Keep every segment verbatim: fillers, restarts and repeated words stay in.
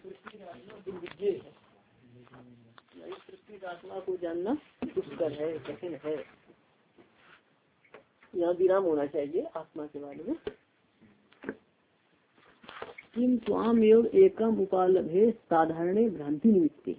सृष्टि का आत्मा दुर्विज्ञ है, सृष्टि का आत्मा को जानना दुष्कर है, कठिन है। यहाँ विराम होना चाहिए आत्मा के बारे में। किम स्वाम एवं एकम उपालभे साधारण भ्रांति निमित्ते,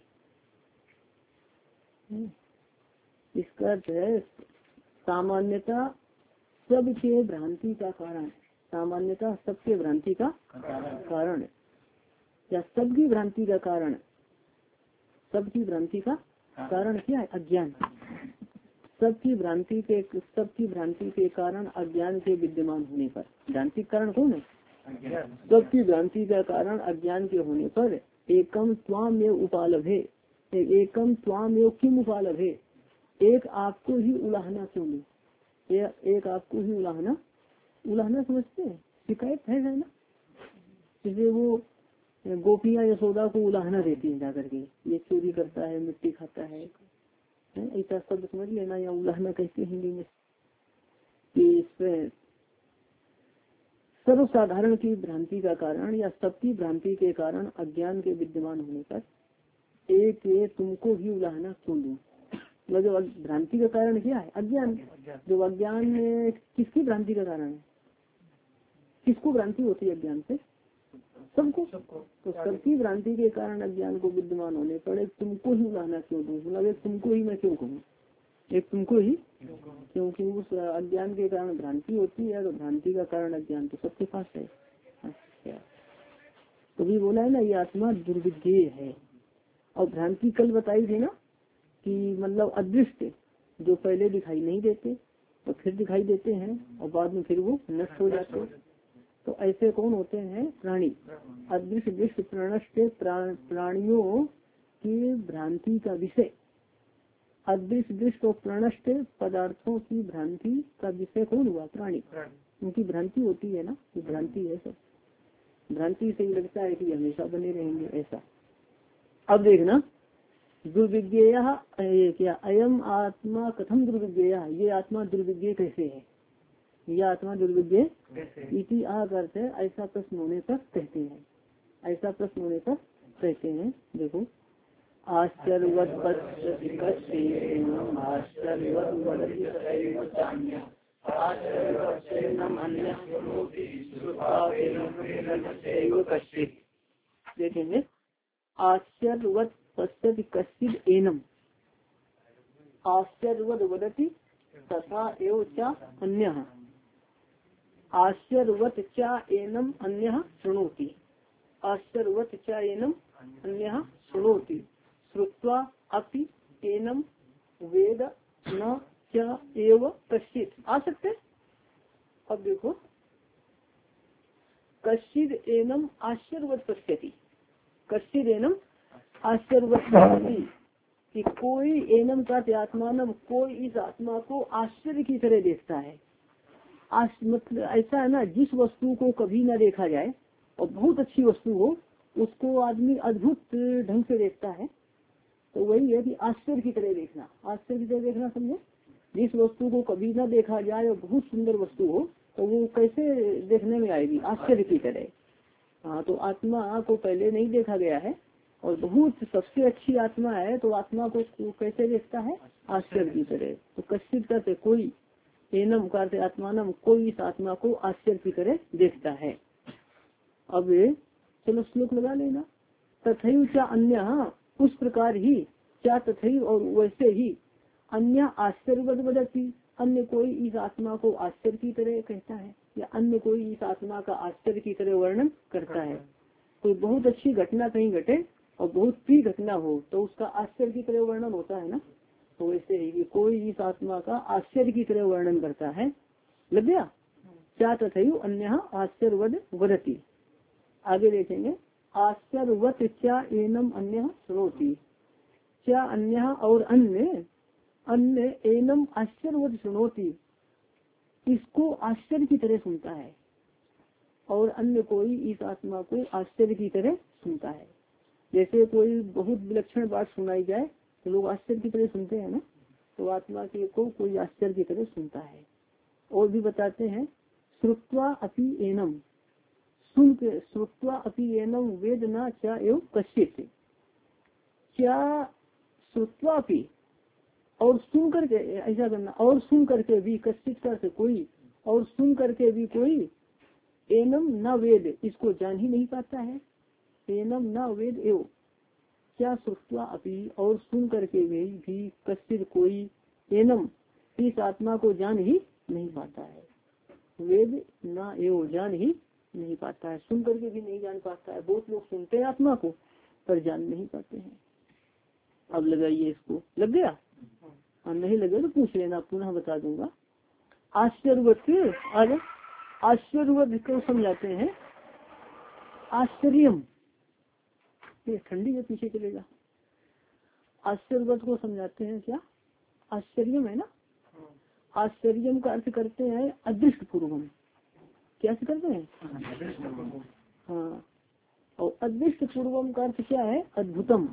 इसका अर्थ है सामान्यता सबके भ्रांति का कारण, सामान्यता सबके भ्रांति का कारण या सबकी भ्रांति का कारण, सबकी भ्रांति का कारण क्या है? अज्ञान। सबकी भ्रांति के सबकी भ्रांति के कारण अज्ञान के विद्यमान होने पर, भ्रांति कारण कौन है? सबकी भ्रांति का कारण अज्ञान के होने पर एकम त्वाम एव उपालभे, एकम त्वाम एव किम उपालभे, एक आपको ही उलाहना क्यों ली, एक आपको ही उलाहना, उलाहना समझते हैं, शिकायत है ना, जैसे वो गोपियां यशोदा को उलाहना देती है जाकर के, ये चोरी करता है, मिट्टी खाता है, ऐसा शब्द समझ लेना, या उलाहना कहते हैं हिंदी में। कि सर्वसाधारण की भ्रांति का कारण या सबकी भ्रांति के कारण अज्ञान के विद्यमान होने पर एक ये तुमको ही उलाहना क्यों दूं, मतलब जो भ्रांति का कारण क्या है? अज्ञान। जो अज्ञान किसकी भ्रांति का कारण है? किसको भ्रांति होती है अज्ञान से? सबको। तो सबकी भ्रांति के कारण अज्ञान को विद्यमान होने पर एक तुमको ही उलाहना क्यों दूं, मतलब एक तुमको ही मैं क्यों कहूँ, एक तुमको ही, क्योंकि उस अज्ञान के कारण भ्रांति होती है, तो भ्रांति का कारण अज्ञान तो सबके पास है। अच्छा, तो भी बोला है ना, ये आत्मा दुर्विज्ञ है। और भ्रांति कल बताई थी ना कि मतलब अदृष्ट, जो पहले दिखाई नहीं देते और फिर दिखाई देते हैं और बाद में फिर वो नष्ट हो जाते, तो ऐसे कौन होते हैं? प्राणी। अदृश्य दृष्ट प्रणष्ट प्राणियों की भ्रांति का विषय, अदृश्य दृष्ट और प्रणष्ट पदार्थों की भ्रांति का विषय कौन हुआ? प्राणी। उनकी भ्रांति होती है ना, ये भ्रांति है, सब भ्रांति से ही लगता है कि हमेशा बने रहेंगे ऐसा। अब देखना, दुर्विज्ञेय क्या, अयम आत्मा कथम दुर्विज्ञेय, ये आत्मा दुर्विज्ञ कैसे है, यह आत्मा दुर्विज्ञ इति आ करते ऐसा प्रश्न होने पर कहते हैं, ऐसा प्रश्न होने पर कहते हैं। देखो, आश्चर्यवत देखेंगे, आश्चर्यवत पश्यति कश्चित् एनम, आश्चर्यवत वदति तथा एव च अन्यः, आश्चर्यवत च एनम अन्यः शृणोति, आश्चर्यवत च एनम अन्यः शृणोति, श्रुत्वा अपि एनम वेद न च एव कश्चित्। आ सकते? अब देखो, कश्चित् एनम आश्चर्यवत पश्यति, कश्चित् एनम आश्चर्यवत पश्यति, कि कोई एनम का आत्मानम, कोई इस आत्मा को आश्चर्य की तरह देखता है। मतलब ऐसा है ना, जिस वस्तु को कभी न देखा जाए और बहुत अच्छी वस्तु हो, उसको आदमी अद्भुत ढंग से देखता है, तो वही है कि आश्चर्य की तरह देखना। आश्चर्य की तरह देखना समझे, जिस वस्तु को कभी न देखा जाए और बहुत सुंदर वस्तु हो, तो वो कैसे देखने में आएगी? आश्चर्य की तरह। हाँ, तो आत्मा को पहले नहीं देखा गया है और बहुत सबसे अच्छी आत्मा है, तो आत्मा को कैसे देखता है? आश्चर्य की तरह। तो कश्चित करते कोई, एनम करते आत्मानम, कोई इस आत्मा को आश्चर्य की तरह देखता है। अब चलो श्लोक लगा लेना, तथैव च अन्य, उस प्रकार ही, क्या तथैव और वैसे ही, अन्य आश्चर्यवत वदति, अन्य कोई इस आत्मा को आश्चर्य की तरह कहता है, या अन्य कोई इस आत्मा का आश्चर्य की तरह वर्णन करता है। कोई बहुत अच्छी घटना कहीं घटे और बहुत प्रिय घटना हो, तो उसका आश्चर्य की तरह वर्णन होता है ना, तो वैसे ही कोई इस आत्मा का आश्चर्य की तरह वर्णन करता है। लग गया? क्या तथैव अन्य आश्चर्यवद वदति। आगे देखेंगे, आश्चर्यवत क्या एनम अन्य श्रोति, क्या अन्य और अन्य, अन्य एनम आश्चर्यवत सुनोति, इसको आश्चर्य की तरह सुनता है, और अन्य कोई इस आत्मा को आश्चर्य की तरह सुनता है। जैसे कोई बहुत विलक्षण बात सुनाई जाए तो लोग आश्चर्य की तरह सुनते हैं ना, तो आत्मा के को कोई आश्चर्य की तरह सुनता है। और भी बताते हैं, श्रुत्वा अपि एनम, सुन के श्रुत्वा अपि एनम वेद न क्या एवं कश्चित, क्या श्रुत्वा अपि और सुन करके, ऐसा करना, और सुन करके भी, कश्चित करके कोई, और सुन करके भी कोई, एनम न वेद इसको जान ही नहीं पाता है। एनम न वेद एवं क्या श्रुत्वा अपि और सुन करके भी, भी कश्चित कोई, एनम इस आत्मा को जान ही नहीं पाता है। वेद न एवं जान ही नहीं पाता है, सुन करके भी नहीं जान पाता है। बहुत लोग सुनते हैं आत्मा को पर जान नहीं पाते हैं। अब लगाइए इसको, लग गया? और नहीं लगे तो पूछ लेना, पुनः बता दूंगा। आश्चर्यवत, अरे आश्चर्यवत को समझाते हैं। आश्चर्यम, ये ठंडी है पीछे चलेगा। आश्चर्यवत को समझाते हैं क्या? आश्चर्यम है ना, आश्चर्यम का अर्थ करते हैं अदृष्ट पूर्वम। क्या करते हैं? हाँ, और अदृष्ट पूर्वम का अर्थ क्या है? अद्भुतम।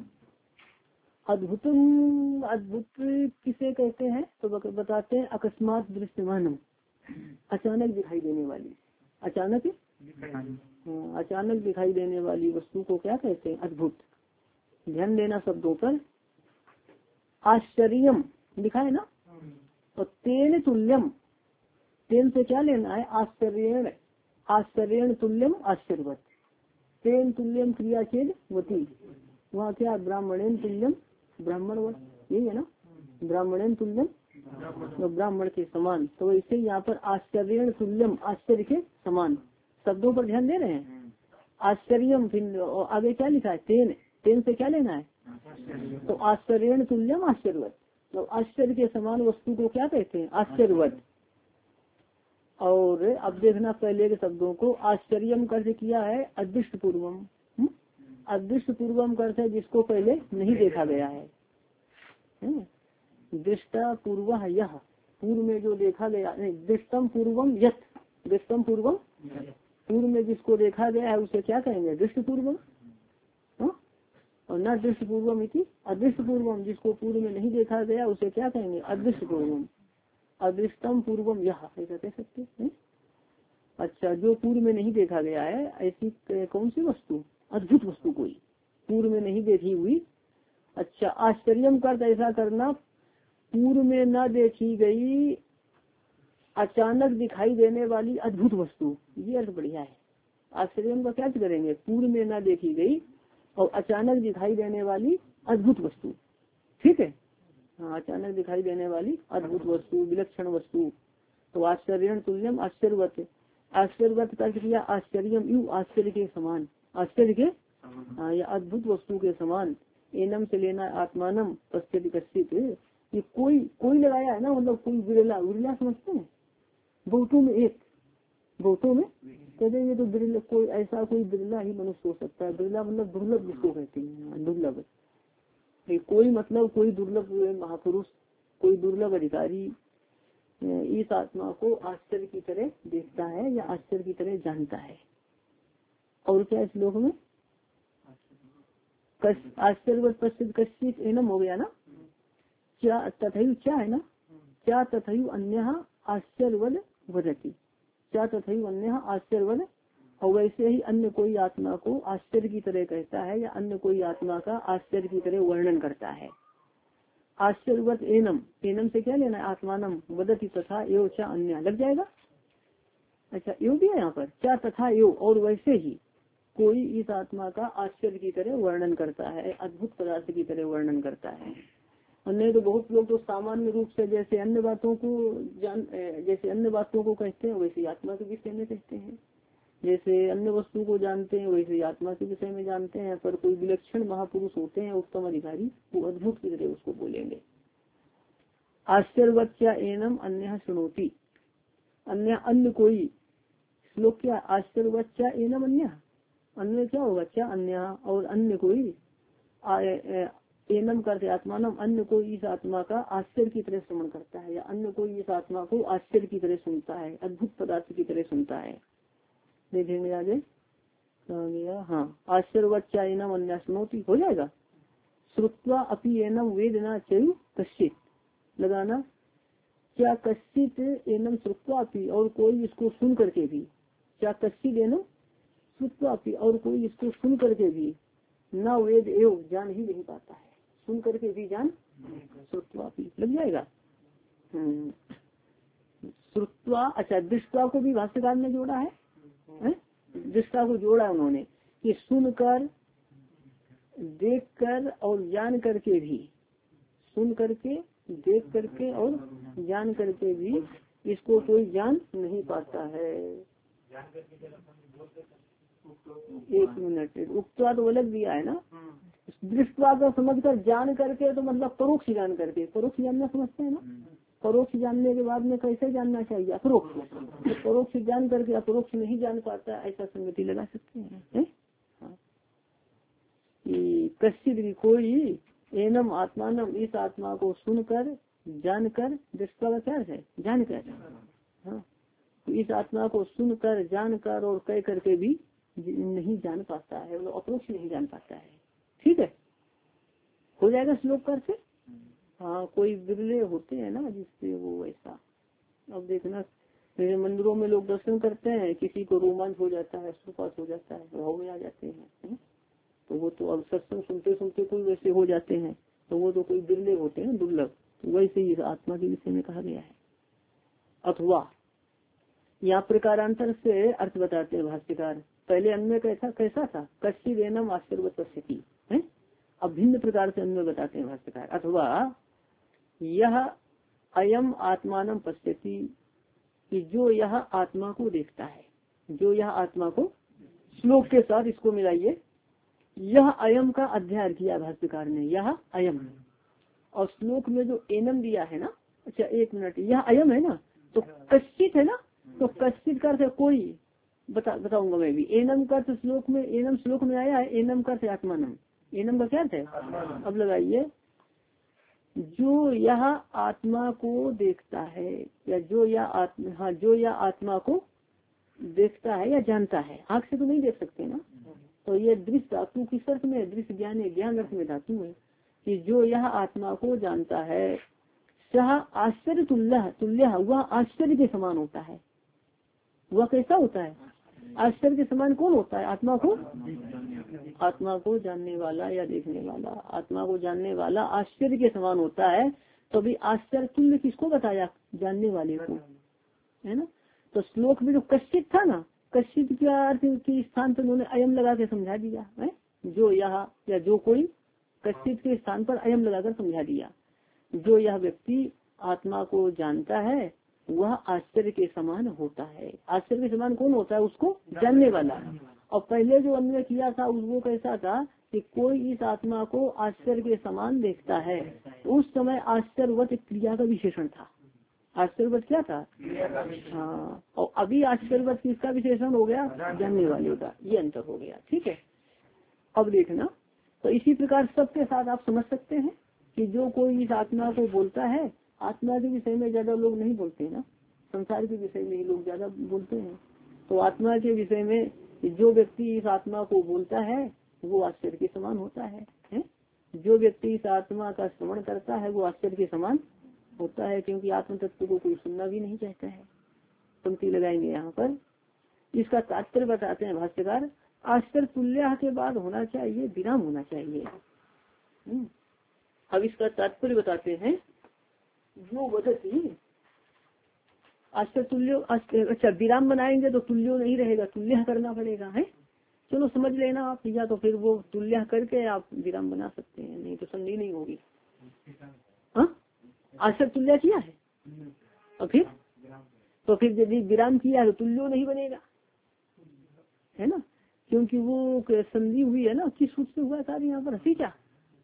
अद्भुतम, अद्भुत किसे कहते हैं तो बताते हैं अकस्मात दृश्यमानम, अचानक दिखाई देने वाली। अचानक हाँ, अचानक दिखाई देने वाली वस्तु को क्या कहते हैं? अद्भुत। ध्यान देना शब्दों पर। आश्चर्यम लिखा है ना, और तेन तुल्यम, तेन से क्या लेना है? आश्चर्य, आश्चर्य तुल्यम आश्चर्यवत। तेन तुल्यम क्रिया चेद वती, वहाँ क्या? ब्राह्मणेन तुल्यम ब्राह्मणवत, यही है ना, ब्राह्मणेन तुल्यम तो ब्राह्मण के समान। तो इसे यहाँ पर आश्चर्य तुल्यम, आश्चर्य के समान, शब्दों पर ध्यान दे रहे हैं। आश्चर्यम, फिर आगे क्या लिखा है? तेन, तेन से क्या लेना है? तो आश्चर्य तुल्यम आश्चर्यवत, तो आश्चर्य के समान वस्तु को क्या कहते हैं? आश्चर्यवत। और अब देखना पहले के शब्दों को। आश्चर्यम का अर्थ किया है अदृष्ट पूर्वम। अदृष्ट पूर्वम का अर्थ है जिसको पहले नहीं देखा गया है। दृष्टा पूर्व यह, पूर्व में जो देखा गया, नहीं, दृष्टम पूर्वम यत, दृष्टम पूर्वम, पूर्व में जिसको देखा गया है उसे क्या कहेंगे? दृष्ट पूर्वम। और न दृष्ट पूर्वम इति अदृष्ट पूर्वम, जिसको पूर्व में नहीं देखा गया उसे क्या कहेंगे? अदृष्ट पूर्वम। अदृष्टम पूर्वम यह, ऐसा कह सकते हैं। अच्छा, जो पूर्व में नहीं देखा गया है, ऐसी कौन सी वस्तु? अद्भुत वस्तु कोई पूर्व में नहीं देखी हुई। अच्छा, आश्चर्यम का ऐसा करना, पूर्व में न देखी गई अचानक दिखाई देने वाली अद्भुत वस्तु, ये अर्थ बढ़िया है। आश्चर्यम का क्या करेंगे? पूर्व में न देखी गई और अचानक दिखाई देने वाली अद्भुत वस्तु, ठीक है। हाँ, अचानक दिखाई देने वाली अद्भुत वस्तु, विलक्षण वस्तु। तो आश्चर्य तुल्यम आश्चर्यवत, आश्चर्यवत का क्रिया आश्चर्यम यू, आश्चर्य के समान, आश्चर्य के हाँ, या अद्भुत वस्तु के समान। एनम से लेना आत्मानम पश्चित कश्चित, ये कोई कोई लगाया है ना, मतलब कोई बिरला, बिरला समझते हैं? बहुतों में एक, बहुतों में कहते हैं ये तो बिरला, कोई ऐसा कोई बिरला ही मनुष्य हो सकता है। बिरला मतलब दुर्लभ जिसको कहते हैं, दुर्लभ। कोई मतलब कोई दुर्लभ महापुरुष, कोई दुर्लभ अधिकारी इस आत्मा को आश्चर्य की तरह देखता है या आश्चर्य की तरह जानता है। और क्या श्लोक में आश्चर्य प्रसिद्ध कश्चित एनम हो गया ना, क्या तथैव, क्या है ना, क्या तथैव अन्य आश्चर्यवद वदति, क्या तथैव अन्य आश्चर्यवद, और वैसे ही अन्य कोई आत्मा को आश्चर्य की तरह कहता है या अन्य कोई आत्मा का आश्चर्य की तरह वर्णन करता है। आश्चर्यवत एनम, एनम से क्या लेना है? आत्मानम वदति तथा एव चा अन्य, लग जाएगा। अच्छा, एव भी है यहाँ पर, क्या तथा एव, और वैसे ही कोई इस आत्मा का आश्चर्य की तरह वर्णन करता है, अद्भुत पदार्थ की तरह वर्णन करता है। अन्य तो बहुत लोग तो सामान्य रूप से जैसे अन्य बातों को जान, जैसे अन्य बातों को कहते हैं वैसे आत्मा के विषय में कहते हैं। जैसे अन्य वस्तु को जानते हैं वैसे आत्मा के विषय में जानते हैं। पर कोई विलक्षण महापुरुष होते हैं, उत्तम अधिकारी, वो अद्भुत की तरह उसको बोलेंगे। आश्चर्यवत क्या एनम अन्य सुनोती, अन्य अन्य कोई, श्लोक क्या? आश्चर्यवत क्या एनम अन्य, अन्य क्या होगा? क्या अन्य, और अन्य कोई, एनम करते आत्मानम, अन्य कोई इस आत्मा का आश्चर्य की तरह श्रवण करता है या अन्य कोई इस आत्मा को आश्चर्य की तरह सुनता है, अद्भुत पदार्थ की तरह सुनता है। देखेंगे आगे गया। हाँ, आश्चर्यवत क्या एनम अन्य सुनोती हो जाएगा। श्रुत्वा अपि एनम वेदना चयु कश्चित, लगाना, क्या कश्चित एनम श्रुत्वा अपि, और कोई इसको सुन करके भी, क्या कश्चित एनम, श्रुत्वापि और कोई इसको सुन करके भी न वेद एवं जान ही नहीं पाता है। सुन करके भी जान श्रुत्वापि लग जाएगा। श्रुत्वा अच्छा दृष्टवा को भी भाष्यकार ने जोड़ा है, है? दृष्टा को जोड़ा उन्होंने कि सुनकर देख कर और जान करके भी, सुन करके देख करके और जान करके भी इसको कोई जान नहीं पाता है। एक मिनट, उक्तवा तो अलग दिया है ना। दृष्टवा को समझ कर जान करके तो मतलब परोक्ष जान करके, परोक्ष जानना समझते हैं ना। परोक्ष जानने के बाद में कैसे जानना चाहिए, अपरोक्ष। तो परोक्ष जान करके अपरोक्ष नहीं जान पाता, ऐसा संगति लगा सकते हैं, है? हाँ। कश्चित भी कोई एनम आत्मानम इस आत्मा को सुनकर जानकर, दृष्टवा का क्या है जानकर, हाँ, तो इस आत्मा को सुनकर जानकर और कह करके भी नहीं जान पाता है, वो अपरोक्ष नहीं जान पाता है। ठीक है, हो जाएगा श्लोक कर से। हाँ, कोई बिरले होते हैं ना जिससे वो ऐसा, अब देखना मेरे मंदिरों में लोग दर्शन करते हैं, किसी को रोमांच हो जाता है, सुपास हो जाता है, भाव में आ जाते हैं, है? तो वो तो अब सत्संग सुनते सुनते कोई वैसे हो जाते हैं, तो वो तो कोई बिरले होते हैं, दुर्लभ। तो वैसे ही आत्मा के विषय में कहा गया है। अथवा यहाँ प्रकारांतर से अर्थ बताते हैं भाष्यकार। पहले अन्वय कैसा कैसा था, कश्चित एनम आश्चर्यवत् पश्यति है, अब भिन्न प्रकार से अन्वय बताते हैं भाष्यकार। अथवा यह अयम आत्मानम पश्यति, कि जो यह आत्मा को देखता है, जो यह आत्मा को, श्लोक के साथ इसको मिलाइए। यह अयम का अध्ययन किया भाष्यकार ने, यह अयम, और श्लोक में जो एनम दिया है ना, अच्छा एक मिनट, यह अयम है ना, तो कश्चित है ना, तो कश्चित का अर्थ कोई, बता बताऊंगा मैं भी। एनम का अर्थ श्लोक में, एनम श्लोक में आया है, एनम का अर्थ आत्मानम, एनम का क्या अर्थ है। अब लगाइए, जो यह आत्मा को देखता है, या जो यह आत्मा, हाँ जो यह आत्मा को देखता है या जानता है, आँख से तो नहीं देख सकते ना, तो ये दृश्य धातु किस अर्थ में, दृश्य ज्ञान ज्ञान अर्थ में धातु है, कि जो यह आत्मा को जानता है, सह आश्चर्य तुल्य, तुल्य वह आश्चर्य के समान होता है। वह कैसा होता है, आश्चर्य के समान कौन होता है, आत्मा को, आत्मा को जानने वाला या देखने वाला, आत्मा को जानने वाला आश्चर्य के समान होता है। तो अभी आश्चर्य तुल्य किसको बताया, जानने वाले को, है ना। तो श्लोक में जो कश्चित था ना, कश्चित के अर्थ के स्थान पर उन्होंने अयम लगा के समझा दिया है, जो यह या जो कोई, कश्चित के स्थान पर अयम लगाकर समझा दिया। जो यह व्यक्ति आत्मा को जानता है वह आश्चर्य के समान होता है। आश्चर्य के समान कौन होता है, उसको जानने वाला। और पहले जो अन्वय किया था वो कैसा था कि कोई इस आत्मा को आश्चर्य के समान देखता है, उस समय आश्चर्यवत क्रिया का विशेषण था। आश्चर्यवत क्या था, हाँ, और अभी आश्चर्यवत किसका विशेषण हो गया, जानने वाले का, ये अंतर हो गया। ठीक है, अब देखना, तो इसी प्रकार सबके साथ आप समझ सकते हैं कि जो कोई इस आत्मा को बोलता है, आत्मा के विषय में ज्यादा लोग नहीं बोलते ना, संसार के विषय में ही लोग ज्यादा बोलते हैं। तो आत्मा के विषय में जो व्यक्ति इस आत्मा को बोलता है वो आश्चर्य के समान होता है, है? जो व्यक्ति इस आत्मा का श्रवण करता है वो आश्चर्य के समान होता है, क्योंकि आत्म तत्व को कोई सुनना भी नहीं चाहता है। पंक्ति लगाएंगे यहाँ पर, इसका तात्पर्य बताते हैं भाष्यकार। आश्चर्य तुल्य के बाद होना चाहिए विराम होना चाहिए। अब इसका तात्पर्य बताते हैं, जो वदति आश्चर्य तुल्यो, अच्छा विराम बनाएंगे तो तुल्यो नहीं रहेगा, तुल्य करना पड़ेगा, है। चलो समझ लेना आप, या तो फिर वो तुल्य करके आप विराम बना सकते हैं, नहीं तो संधि नहीं होगी। हाँ, आश्चर्य तुल्य किया है और फिर तो फिर यदि विराम किया तो तुल्यो नहीं बनेगा, है ना, क्योंकि वो संधि हुई है ना, किस सूत्र से हुआ है कार्य यहाँ पर, हंसी क्या,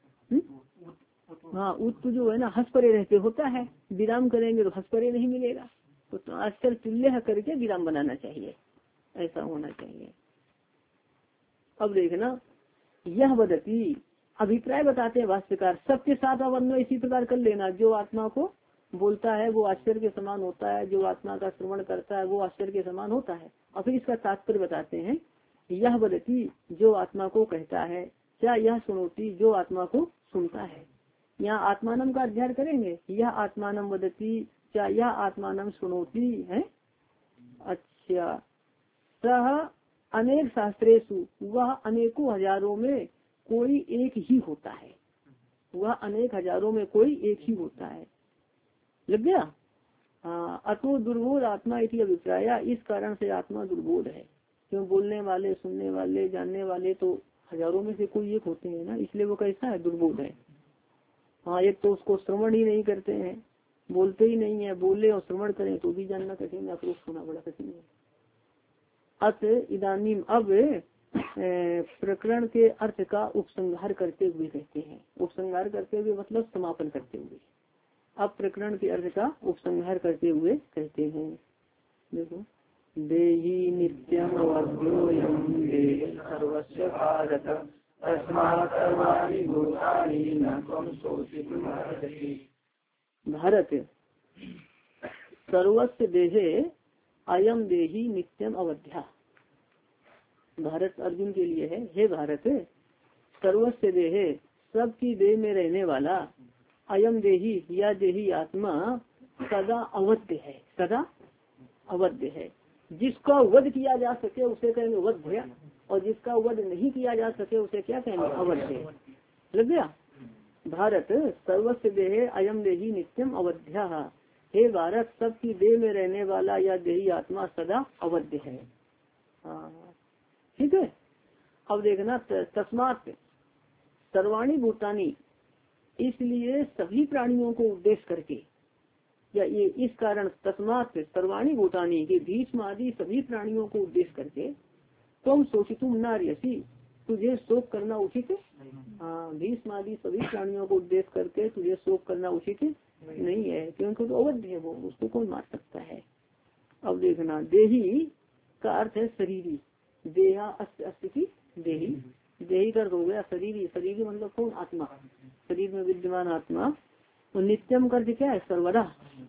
हाँ, उत्त जो है ना हंस परे रहते होता है, विराम करेंगे तो हंस परे नहीं मिलेगा, तो आश्चर्य तुल्य करके विराम बनाना चाहिए, ऐसा होना चाहिए। अब देखना, यह वदति अभिप्राय बताते हैं भाष्यकार, सबके साथ अब अन्वय इसी प्रकार कर लेना। जो आत्मा को बोलता है वो आश्चर्य के समान होता है, जो आत्मा का श्रवण करता है वो आश्चर्य के समान होता है। और फिर इसका तात्पर्य बताते हैं, यह वदति जो आत्मा को कहता है, क्या यह सुनोती जो आत्मा को सुनता है। यहाँ आत्मानम का अध्ययन करेंगे, यह आत्मानम वदति, क्या यह आत्मानम सुनोती है। अच्छा, सह अनेक शास्त्रेषु वह अनेकों हजारों में कोई एक ही होता है। वह अनेक हजारों में कोई एक ही होता है। लग गया। हाँ, अतो दुर्बोध आत्मा इति अभिप्राय, इस कारण से आत्मा दुर्बोध है। क्यों? बोलने वाले, सुनने वाले, जानने वाले तो हजारों में से कोई एक होते हैं ना, इसलिए वो कैसा है? दुर्बोध है। हाँ, एक तो उसको श्रवण ही नहीं करते हैं, बोलते ही नहीं है, बोले और श्रवण करें तो भी जानना कठिन है, अप्रोक्ष होना बड़ा कठिन है। अत इदानीम, अब प्रकरण के अर्थ का उपसंहार करते हुए कहते हैं। उपसंहार करते हुए मतलब समापन करते हुए। अब प्रकरण के अर्थ का उपसंहार करते हुए कहते हैं। देखो, देहि नित्यम अवध्योयं देहि सर्वस्य भारत तस्मात् सर्वाणि भूतानि न त्वं शोचितुम् अर्हसि। भारत सर्वस्य देहे अयम देहि नित्यम अवध्या। भारत अर्जुन के लिए है, हे भारत सर्वस्य देहे सबकी देह में रहने वाला, अयम देहि या देही आत्मा सदा अवध्य है। सदा अवध्य है। जिसका वध किया जा सके उसे कहेंगे वध्य, और जिसका वध नहीं किया जा सके उसे क्या कहेंगे? अवध्य। लग गया। भारत सर्वस्य देहे अयम देहि नित्यम अवध्या। हे भारत सबकी देह में रहने वाला या देही आत्मा सदा अवध्य है। हाँ, ठीक है। अब देखना, तस्मात् सर्वाणी भूतानी, इसलिए सभी प्राणियों को उद्देश्य करके, या ये इस कारण तस्मात् सर्वाणी भूतानी के भीष्म आदि सभी प्राणियों को उद्देश्य करके, तुम सोचितुम न अर्हसि, तुझे शोक करना उचित। हाँ, भीष्म आदि सभी प्राणियों को उद्देश्य करके तुझे शोक करना उचित नहीं है, क्योंकि तो अवध्य है, वो उसको कौन मार सकता है। अब देखना, देही का अर्थ है शरीरी। देहा अस्ति देही, देही का अर्थ हो गया शरीरी। शरीरी मतलब कौन? आत्मा, शरीर में विद्यमान आत्मा। और नित्यम का अर्थ क्या है? सर्वदा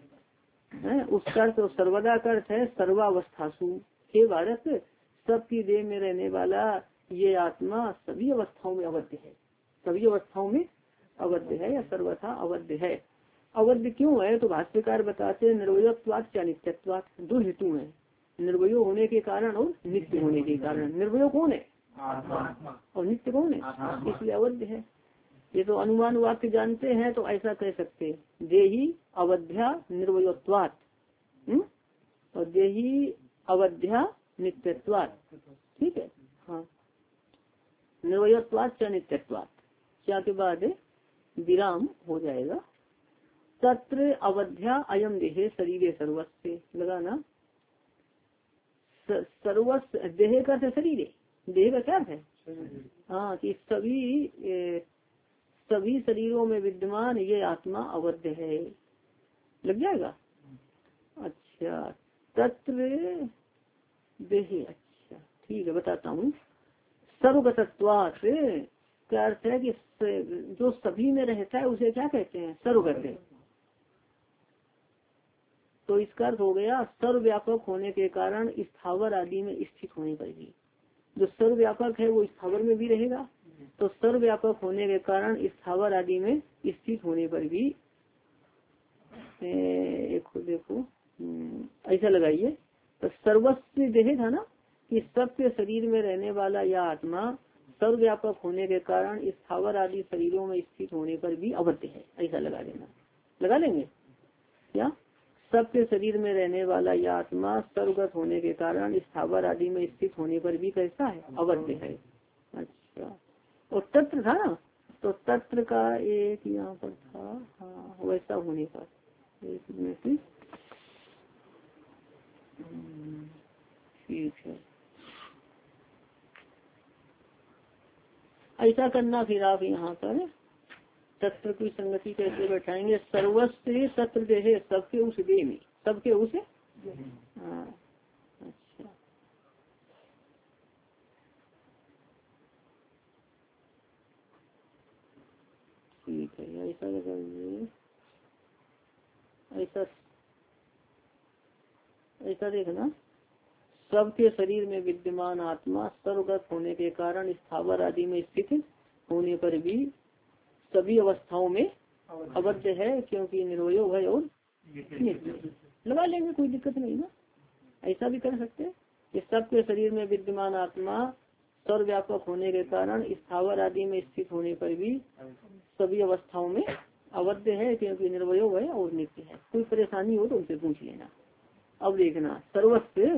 है उसका अर्थ। सर्वदा का अर्थ है सर्वावस्थासु। हे भारत सबकी देह में रहने वाला ये आत्मा सभी अवस्थाओं में अवध्य है। सभी अवस्थाओं में अवध्य है या सर्वथा अवध्य है। अवध्य क्यों है? तो भाष्यकार बताते हैं निर्वयोत्वात् च नित्यत्वात्। दो हेतु है, निर्वय होने के कारण और नित्य होने के कारण। निर्वय कौन है? और नित्य कौन है? इसलिए अवध्य है। ये तो अनुमान वाक्य जानते हैं तो ऐसा कह सकते हैं, देही अवध्या निर्वयोत्वात्, और देही अवध्या नित्यत्वात्। ठीक है। हाँ, निर्वयोत्वात् च नित्यत्वात्, क्या के बाद विराम हो जाएगा। तत्र अवध्या अयम देहे शरीरे सर्वस्व, लगाना। सर्वस्व देह का शरीर है। देह का क्या है? हाँ, कि सभी ए, सभी शरीरों में विद्यमान ये आत्मा अवध्य है। लग जाएगा। अच्छा, तत्र देहे, अच्छा ठीक है, बताता हूँ। सर्वगतत्वात् का अर्थ है कि जो सभी में रहता है उसे क्या कहते हैं? सर्वगत। तो इसका अर्थ हो गया सर्वव्यापक होने के कारण स्थावर आदि में स्थित होने पर भी। जो सर्वव्यापक है वो स्थावर में भी रहेगा, तो सर्वव्यापक होने के कारण स्थावर आदि में स्थित होने पर भी देखो देखो ऐसा लगाइए। तो सर्वस्व देह था ना, कि सबके शरीर में रहने वाला यह आत्मा सर्वव्यापक होने के कारण स्थावर आदि शरीरों में स्थित होने पर भी अवध्य है। ऐसा लगा देना। लगा लेंगे क्या? सबके शरीर में रहने वाला यह आत्मा सर्वगत होने के कारण स्थावर आदि में स्थित होने पर भी कैसा है? अवध्य है। अच्छा, और तत्र था ना, तो तत्र का एक यहाँ पर था। हाँ, वैसा होने पर एक मिनट, ठीक है, ऐसा करना। फिर आप यहाँ पर तत्र की संगति कैसे बैठाएंगे? सर्वस्व सत्र देहे, सबके उस देह में, सबके उस। हाँ, अच्छा, ठीक है, ऐसा लगाइए। ऐसा ऐसा देखना, सबके शरीर में विद्यमान आत्मा सर्वगत होने के कारण स्थावर आदि में स्थित होने पर भी सभी अवस्थाओं में अवध्य है, क्योंकि निर्वयो भय और नित्य। लगा लेंगे, कोई दिक्कत नहीं ना। ऐसा भी कर सकते हैं। इस सबके शरीर में विद्यमान आत्मा सर्वव्यापक होने के कारण स्थावर आदि में स्थित होने पर भी सभी अवस्थाओं में अवध्य है, क्योंकि निर्वय है और नित्य है। कोई परेशानी हो तो उनसे पूछ लेना। अब देखना, सर्वस्व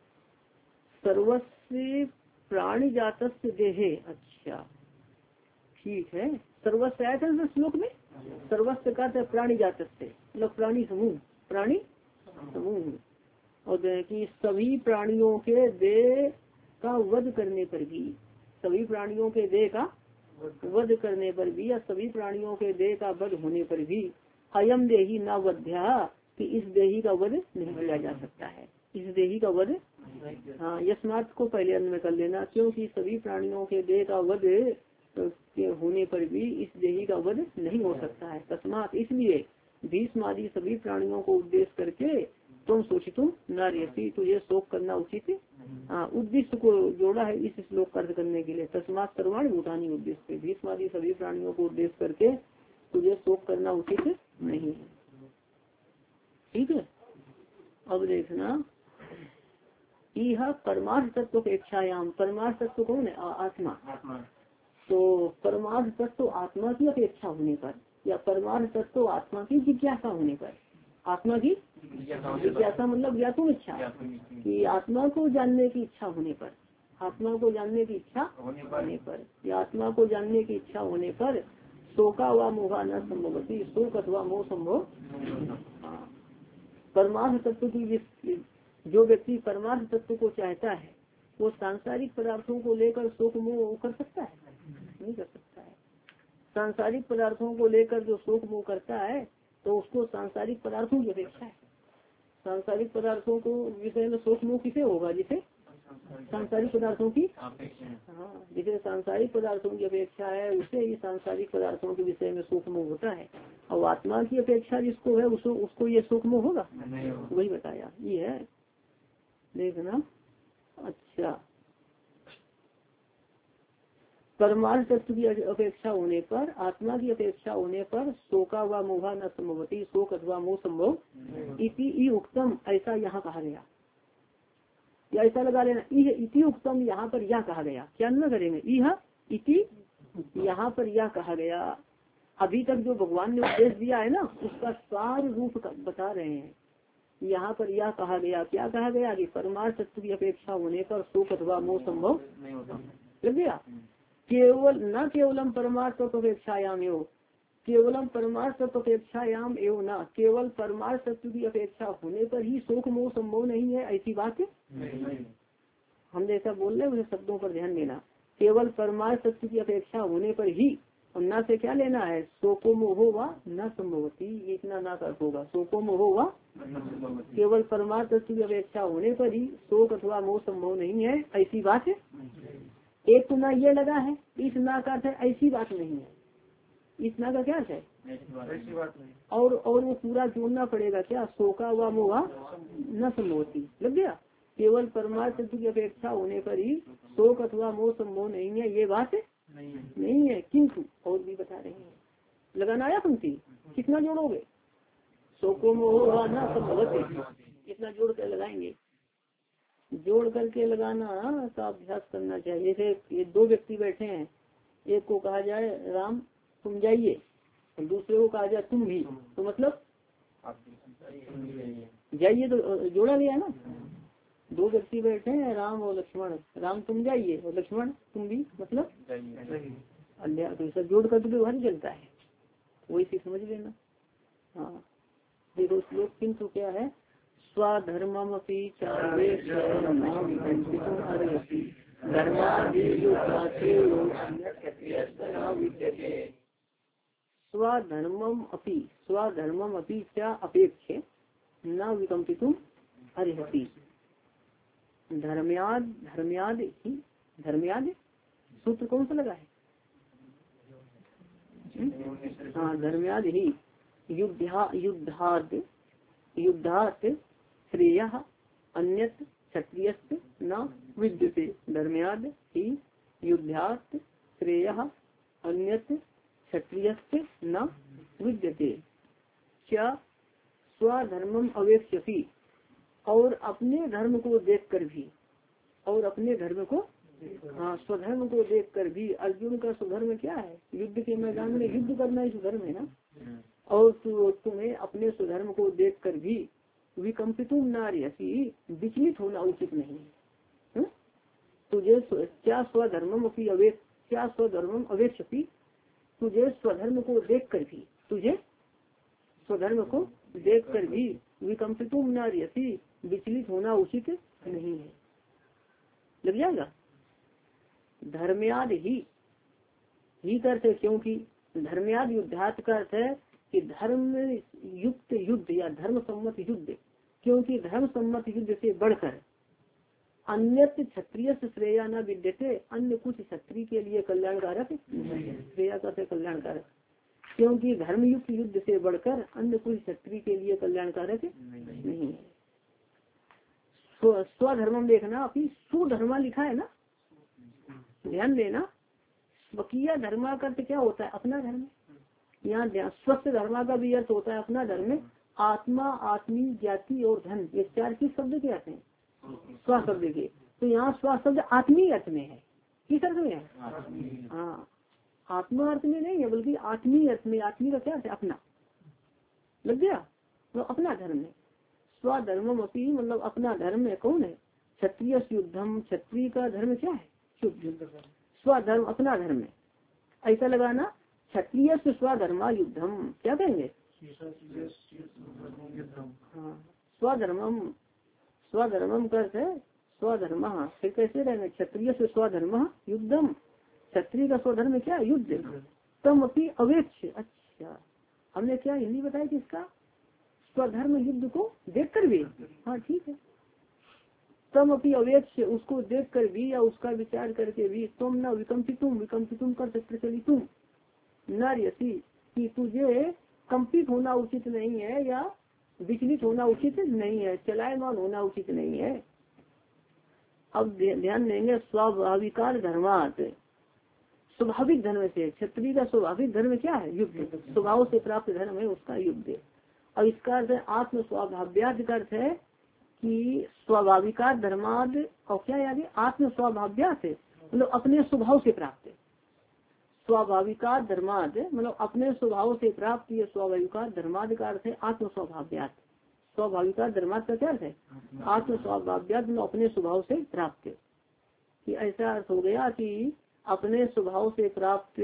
सर्वस्व प्राणी जातस्य देहे। अच्छा ठीक है, सर्वस्व आया था श्लोक में। सर्वस्व का था प्राणी जातस्य, मतलब प्राणी समूह, प्राणी समूह। और कि सभी प्राणियों के देह का वध करने पर भी, सभी प्राणियों के देह का वध करने पर भी, या सभी प्राणियों के देह का वध होने पर भी अयम देही न वध्या, कि इस देही का वध नहीं किया जा सकता है, इस देही का वध। हाँ, यस्मार्थ को पहले अंत में कर लेना, क्योंकि सभी प्राणियों के देह का वध के होने पर भी इस देही का वध नहीं हो सकता है। तस्मात इसलिए भीष्म आदि सभी प्राणियों को उद्देश्य करके तुम सोचितुम न रहती, तुझे शोक करना उचित। हाँ, उद्देश्य को जोड़ा है इस श्लोक का अर्थ करने के लिए। तस्मात सर्वाणी भूतानी उद्देश्य, भीष्म आदि सभी प्राणियों को उद्देश्य करके तुझे शोक करना उचित नहीं है। ठीक है, अब देखना, यह परमार्थ तत्व के इच्छायाम, परमार्थ तत्व कौन है? आत्मा। तो परमार्थ तत्व आत्मा की अपेक्षा होने पर, या परमार्थ तत्व आत्मा की जिज्ञासा होने पर, आत्मा की जिज्ञासा मतलब ज्ञातुम इच्छा, कि आत्मा को जानने की इच्छा होने पर, आत्मा को जानने की इच्छा होने पर, या आत्मा को जानने की इच्छा होने पर शोका व मोहा न संभवती, शोक अथवा मोह संभव। परमार्थ तत्व की, जो व्यक्ति परमार्थ तत्व को चाहता है वो सांसारिक पदार्थों को लेकर शोक मोह कर सकता है? नहीं कर सकता है। सांसारिक पदार्थों को लेकर जो शोक मोह करता है तो उसको सांसारिक पदार्थों की अपेक्षा है। सांसारिक पदार्थों को विषय में शोक मोह किसे होगा? जिसे सांसारिक पदार्थों की, हाँ, जिसे सांसारिक पदार्थों की अपेक्षा है उसे ही सांसारिक पदार्थों के विषय में शोक मोह होता है। और आत्मा की अपेक्षा जिसको है उसको उसको ये शोक मोह होगा? वही बताया ये है, देखना। अच्छा, परमार्थ तत्व की अपेक्षा होने पर, आत्मा की अपेक्षा होने पर शोका व मोहा न संभवती, शोक अथवा मोह संभव। इति उक्तम, ऐसा यहाँ कहा गया, या ऐसा लगा लेना, इति उक्तम, यहाँ पर यह कहा गया। क्या न करेंगे? यह इति, यहाँ पर यह कहा गया। अभी तक जो भगवान ने उपदेश दिया है ना उसका सार रूप बता रहे हैं। यहाँ पर यह कहा गया, क्या कहा गया? कि परमार्थ तत्व की अपेक्षा होने पर शोक अथवा मोह संभव लग गया। केवल न केवलम परमार्थ तत्व अपेक्षायाम एवं, केवलम परमार्थ तत्व अपेक्षायाम एवं न, केवल परमार्थ तत्व की अपेक्षा होने पर ही शोक मोह संभव नहीं है, ऐसी बात है? हम जैसा बोल रहे हैं उसे शब्दों पर ध्यान देना। केवल परमार्थ तत्व की अपेक्षा होने पर ही, और न से क्या लेना है? शोको मोहो व न संभवती, इतना ना कर होगा। शोको मोहो व, केवल परमार्थ तत्व की अपेक्षा होने पर ही शोक अथवा मोह संभव नहीं है, ऐसी बात है? एक तो ना ये लगा है, इस ना का अर्थ है ऐसी बात नहीं है। इस ना का क्या है? ऐसी बात नहीं। और और वो पूरा जोड़ना पड़ेगा क्या? शोका व मोहा न संभवती लग गया। केवल परमार्थ तत्व की अपेक्षा होने पर ही शोक अथवा मोह संभव नहीं है, ये बात है? नहीं है, नहीं है। किंतु और भी बता रहे हैं, लगाना आया पंक्ति, कितना जोड़ोगे? शोको मोह न संभवती, इतना जोड़ कर लगाएंगे। जोड़ करके लगाना का अभ्यास करना चाहिए। जैसे ये दो व्यक्ति बैठे हैं, एक को कहा जाए राम तुम जाइए, और दूसरे को कहा जाए तुम भी, तो मतलब जाइए तो जोड़ा गया ना। दो व्यक्ति बैठे हैं राम और लक्ष्मण, राम तुम जाइए और लक्ष्मण तुम भी, मतलब अन्य तो सब जोड़ कर तो व्यवहार चलता है, वही से समझ लेना। हाँ देखो श्लोक किंतु क्या है? स्वधर्मम अपि स्वधर्मम अपि, स्वधर्मम अपि क्या अपेक्षे न विकम्पितुम अर्हति। धर्म्याद, धर्म्याद ही, धर्म्याद सूत्र कौन सा लगा है? हाँ धर्म्याद ही, युद्धा युद्धार्थ, युद्धार्थ श्रेय अन्यत क्षत्रियस्य न विद्यते। धर्म्याद ही युद्धार्थ श्रेय अन्यत क्षत्रियस्य न विद्यते। क्या स्वधर्मम अवेक्ष्यसि, और अपने धर्म को देखकर भी, और अपने धर्म को, हाँ स्वधर्म को देख कर भी। अर्जुन का स्वधर्म क्या है? युद्ध के मैदान में युद्ध करना ही स्वधर्म है ना। और तु, तुम्हें अपने स्वधर्म को देख कर भी विकम्पितुम नार्यसी, विचलित होना उचित नहीं है। तुझे क्या स्वधर्मम अपनी अवेक्ष, क्या स्वधर्मम अवेक्षति, तुझे स्वधर्म को देख कर भी, तुझे स्वधर्म को देख कर भी विकम्पितुम नार्यसी, विचलित होना उचित नहीं है। लग जाएगा। धर्मयाद ही ही करते, क्योंकि धर्मयाद युद्धार्थ का अर्थ है कि धर्म युक्त युद्ध या धर्म सम्मत युद्ध, क्योंकि धर्म सम्मत युद्ध से बढ़कर अन्यत्र क्षत्रिय श्रेया न विद्यते, अन्य कुछ क्षत्रिय के लिए कल्याणकारक, श्रेया करते कल्याणकारक, क्योंकि धर्म युक्त युद्ध से बढ़कर अन्य कुछ क्षत्रिय के लिए कल्याणकारक नहीं है। स्वधर्मम देखना, अभी सुधर्मा लिखा है ना, ध्यान देना। स्वकीय धर्मा का अर्थ क्या होता है? अपना धर्म। यहाँ ध्यान, स्वस्थ धर्मा का भी अर्थ होता है अपना धर्म। आत्मा, आत्मी, जाति और धन, ये चार किस शब्द के आते हैं? स्व शब्द के। तो यहाँ स्व शब्द आत्मीय अर्थ में है। किस अर्थ में है? हाँ, आत्मा अर्थ में नहीं है, बल्कि आत्मीय अर्थ में। आत्मी का क्या है? अपना। लग गया? तो अपना धर्म है। स्वधर्मम अपनी मतलब अपना धर्म है। कौन है? क्षत्रिय युद्धम, क्षत्रिय का धर्म क्या है? युद्ध। स्वधर्म अपना धर्म है, ऐसा लगाना। क्षत्रिय से स्वधर्मा युद्धम, क्या कहेंगे? हाँ, स्वधर्मम, स्वधर्मम करते स्वधर्म। फिर कैसे रहेंगे? क्षत्रिय से स्वधर्म युद्धम, क्षत्रिय का स्वधर्म क्या? युद्ध। तम अपनी अवेक्ष, अच्छा हमने क्या हिंदी बताया किसका? स्वधर्म युद्ध को देख कर भी, हाँ ठीक है। तम अपनी अवेक्ष, उसको देख कर भी या उसका विचार करके भी, तुम न विकम्पितुम, विकम्पितुम कर प्रचलितुम नार्यसी, कि तुझे कंपित होना उचित नहीं है या विचलित होना उचित नहीं है, चलायमान होना उचित नहीं है। अब ध्यान देंगे, स्वाभाविकार धर्मात, स्वाभाविक धर्म से। क्षत्रिय का स्वाभाविक धर्म क्या है? युद्ध। स्वभाव से प्राप्त धर्म है उसका युद्ध। अब इसका अर्थ आत्म स्वाभाव्याद का अर्थ है कि स्वाभाविकार धर्माद, और क्या याद है? आत्म स्वाभाव्यात है मतलब अपने स्वभाव से प्राप्त है। स्वाभाविकार धर्माद मतलब अपने स्वभाव से प्राप्त। ये स्वाभाविकार धर्माद का अर्थ है आत्म स्वभाव्यात। स्वाभाविकार धर्माद का क्या अर्थ है? आत्म स्वभाव्यात मतलब अपने स्वभाव से प्राप्त। कि ऐसा अर्थ हो गया कि अपने स्वभाव से प्राप्त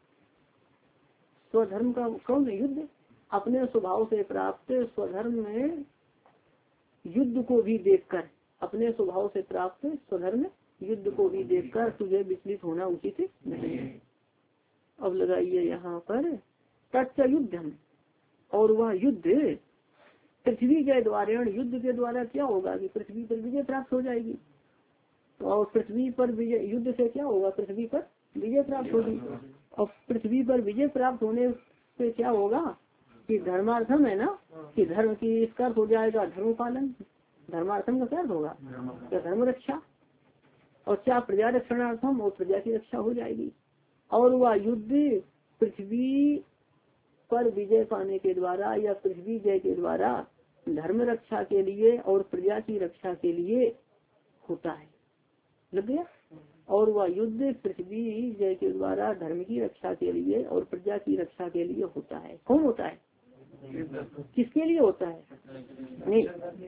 स्वधर्म का कौन है? युद्ध। अपने स्वभाव से प्राप्त स्वधर्म में युद्ध को भी देखकर, अपने स्वभाव से प्राप्त स्वधर्म युद्ध को भी देखकर तुझे विचलित होना उचित नहीं है। अब लगाइए यहाँ पर तच्च युद्धम, और वह युद्ध पृथ्वी के द्वारा, युद्ध के द्वारा क्या होगा कि पृथ्वी पर विजय प्राप्त हो जाएगी। और पृथ्वी पर विजय, युद्ध से क्या होगा? पृथ्वी पर विजय प्राप्त होगी। और पृथ्वी पर विजय प्राप्त होने से क्या होगा कि धर्मार्थम है ना, कि धर्म की इसका हो जाएगा धर्म पालन। धर्मार्थम का क्या होगा? क्या? धर्म रक्षा। और क्या? प्रजा रक्षणार्थम, और प्रजा की रक्षा हो जाएगी। और वह युद्ध पृथ्वी पर विजय पाने के द्वारा या पृथ्वी जय के द्वारा धर्म रक्षा के लिए और प्रजा की रक्षा के लिए होता है। लग गया? और वह युद्ध पृथ्वी जय के द्वारा धर्म की रक्षा के लिए और प्रजा की रक्षा के लिए होता है। कौन होता है? किसके लिए होता है? नहीं,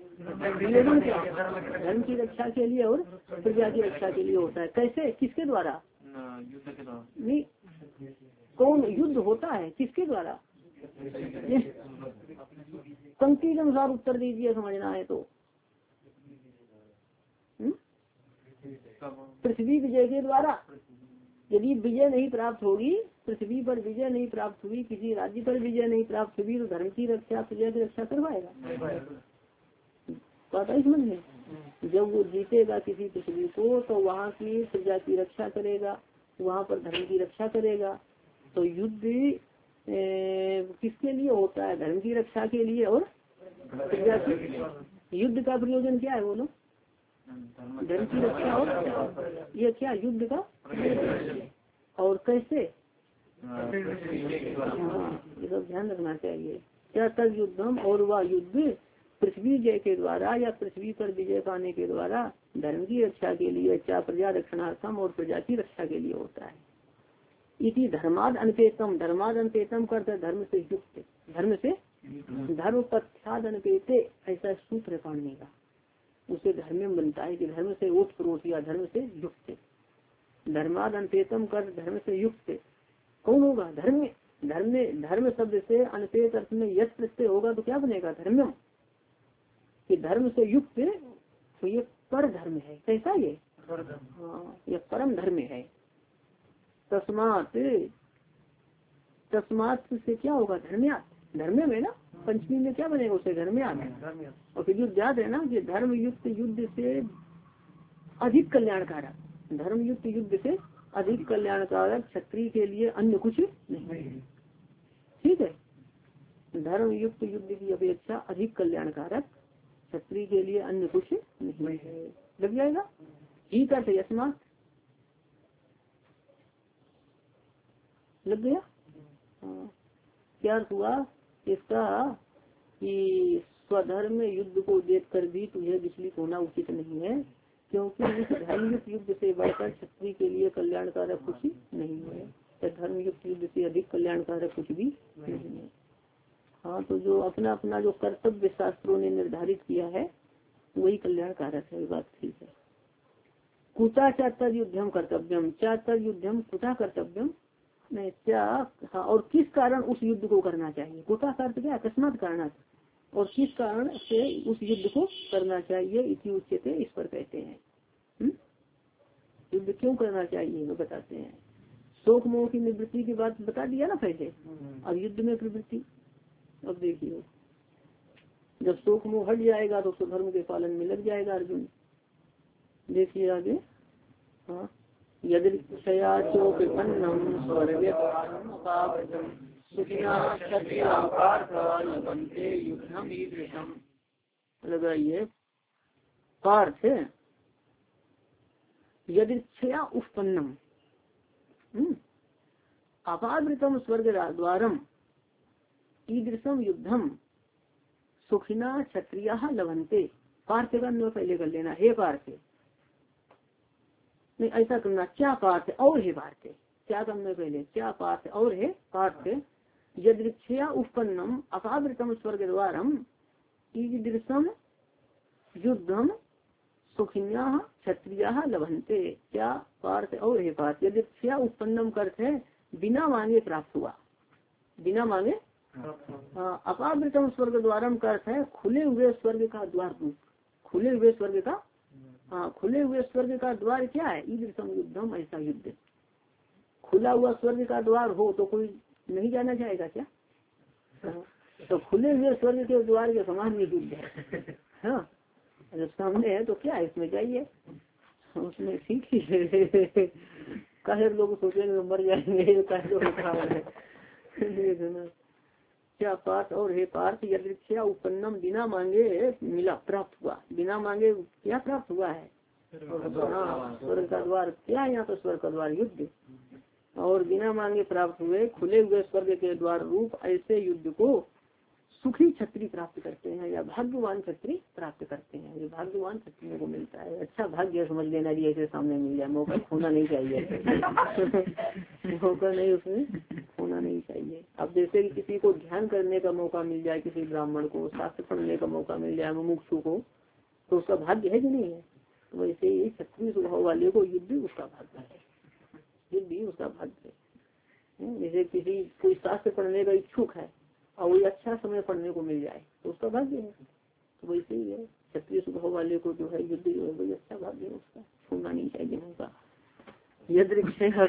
धर्म की रक्षा के लिए और प्रजा की रक्षा के लिए होता है। कैसे? किसके द्वारा? नहीं, कौन युद्ध होता है? किसके द्वारा? पंक्ति के अनुसार उत्तर दीजिए, समझना है तो। पृथ्वी विजय के द्वारा। यदि विजय नहीं प्राप्त होगी, पृथ्वी पर विजय नहीं प्राप्त हुई, किसी राज्य पर विजय नहीं प्राप्त हुई, तो धर्म की रक्षा, प्रजा की रक्षा करवाएगा? पता ही समझ में। जब वो जीतेगा किसी पृथ्वी को तो वहाँ की प्रजा की रक्षा करेगा, वहाँ पर धर्म की रक्षा करेगा। तो युद्ध किसके लिए होता है? धर्म की रक्षा के लिए और प्रजा की। युद्ध का प्रयोजन क्या है बोलो? धर्म की रक्षा। और ये क्या युद्ध का? और कैसे? हाँ, ये सब ध्यान रखना चाहिए। क्या तद युद्धम, और वह युद्ध पृथ्वी जय के द्वारा या पृथ्वी पर विजय पाने के द्वारा धर्म की रक्षा के लिए, अच्छा प्रजा रक्षणार्थम और प्रजा की रक्षा के लिए होता है। इति धर्माद अनपेतम, धर्माद अनपेतम करते धर्म से युक्त, धर्म से धर्म पथ्याद अनपेते, ऐसा सूत्र है पाणिनि का, उसे धर्म में बनता है कि धर्म से ओत प्रोत या धर्म से युक्त। धर्माद अनपेतम कर धर्म से युक्त कौन होगा? धर्म। धर्म में धर्म शब्द से अनपेत अर्थ में यश प्रत्यय होगा तो क्या बनेगा? धर्मम। कि धर्म से युक्त तो ये पर धर्म है। कैसा ये? हाँ, ये परम धर्म है। तस्मात, तस्मात से क्या होगा? धर्म्यात, धर्म में ना पंचमी में क्या बनेगा उसे? धर्म्यात। और फिर युद्ध याद है ना कि धर्म युक्त युद्ध से अधिक कल्याणकारक, धर्म युक्त युद्ध से अधिक कल्याणकारक क्षत्रिय के लिए अन्य कुछ नहीं। ठीक है, धर्म युक्त युद्ध की अपेक्षा अधिक कल्याणकारक क्षत्रिय के लिए अन्य कुछ नहीं है। लग जाएगा ही का से यस्मात लग गया। हाँ, क्या हुआ इसका कि स्वधर्म युद्ध को देख कर भी तुझे विचलित होना उचित नहीं है, क्योंकि इस धर्म युक्त युद्ध से बढ़कर क्षत्रिय के लिए कल्याणकारक कुछ नहीं है, धर्म युक्त युद्ध से अधिक कल्याणकारक कुछ भी नहीं है। हाँ, तो जो अपना अपना जो कर्तव्य शास्त्रों ने निर्धारित किया है वही कल्याणकारक है, बात ठीक है। कुता चातर युद्धम कर्तव्यम, चातर युद्धम कुता कर्तव्यम नहीं क्या। हाँ, और किस कारण उस युद्ध को करना चाहिए? कुता का अर्थ क्या? अकस्मात कारण, और किस कारण से उस युद्ध को करना चाहिए इति उच्यते, इस पर कहते हैं। हुँ? युद्ध क्यों करना चाहिए वो बताते हैं। शोक मोह की निवृत्ति की बात बता दिया ना पहले, अब युद्ध में प्रवृत्ति। अब देखिए जब शोक मोह हट जाएगा तो स्वधर्म के पालन में लग जाएगा अर्जुन। देखिए आगे। हाँ, यदृक्षया चोपन्नम स्वर्गम लगाइए पार्थ यदृक्षया उत्पन्नम अपावृतम स्वर्ग द्वारम ईदृशम युद्धम सुखिना क्षत्रिया लभंते। पार्थ का अन्वय पहले कर लेना, हे पार्थ। नहीं, ऐसा करना, क्या पार्थ और हे पार्थ, क्या करना पहले, क्या पार्थ और है पार्थ यदृक्षया उत्पन्नम अपावृतम स्वर्ग द्वारम ईदृशम युद्धम सुखिन्या क्षत्रिया लभंते। क्या पार्थ और हे पार्थ यदृक्षया उत्पन्नम करते है बिना मांगे प्राप्त हुआ, बिना मांगे। हाँ, अपावृतम स्वर्ग द्वारम का अर्थ है खुले हुए स्वर्ग का द्वार, खुले हुए स्वर्ग का। हाँ, खुले हुए स्वर्ग का द्वार क्या है? ईदृशम युद्धम, ऐसा युद्ध। खुला हुआ स्वर्ग का द्वार हो तो कोई नहीं जाना चाहेगा क्या? हाँ, तो खुले हुए स्वर्ग के द्वार के समान ये युद्ध है। हाँ, जब सामने है तो क्या है, इसमें जाइए, उसमें ठीक ही है। काहे लोग सोचेंगे मर जाएंगे, काहे लोग क्या पार्थ और हे पार्थ यदृक्षया उत्पन्नम बिना मांगे मिला, प्राप्त हुआ। बिना मांगे क्या प्राप्त हुआ है? हाँ, स्वर्ग का द्वार। क्या है यहाँ तो? स्वर्ग का द्वार युद्ध। और बिना मांगे प्राप्त हुए खुले हुए स्वर्ग के द्वार रूप ऐसे युद्ध को सुखी क्षत्रिय प्राप्त करते हैं या भाग्यवान क्षत्रिय प्राप्त करते हैं। ये भाग्यवान क्षत्रियों को मिलता है। अच्छा भाग्य समझ लेना, ये ऐसे सामने मिल जाए, मौका खोना नहीं चाहिए। मौका नहीं, उसमें खोना नहीं चाहिए। अब जैसे कि किसी को ध्यान करने का मौका मिल जाए, किसी ब्राह्मण को शास्त्र पढ़ने का मौका मिल जाए मुमुक्षु को, तो उसका भाग्य है कि नहीं है? तो वैसे ही क्षत्रिय स्वभाव वाले को युद्ध उसका भाग्य है, युद्ध ही उसका भाग्य है। जैसे किसी कोई शास्त्र पढ़ने का इच्छुक है और वही अच्छा समय पढ़ने को मिल जाए तो उसका भाग्य है। तो वैसे ही है क्षत्रिय स्वभाव वाले को जो है युद्ध जो है वही अच्छा भाग्य है उसका, छोड़ना नहीं चाहिए उनका। यदृक्षया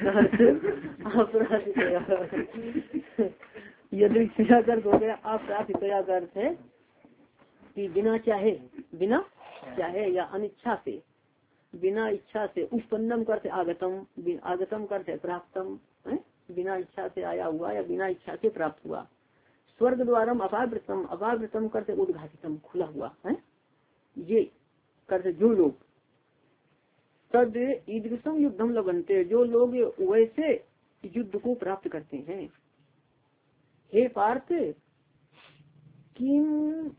कर हो गया अप्राप्तया का अर्थ है कि बिना चाहे, बिना चाहे या अनिच्छा से, बिना इच्छा से। उत्पन्नम करते आगतम, आगतम करते प्राप्तम, बिना इच्छा से आया हुआ या बिना इच्छा से प्राप्त हुआ। स्वर्ग द्वारम अपावृतम, अपावृतम करते उद्घाटितम, खुला हुआ है। ये करते जो लोग तद ईदृशम युद्धम लबनते, जो लोग वैसे युद्ध को प्राप्त करते हैं। हे पार्थ किम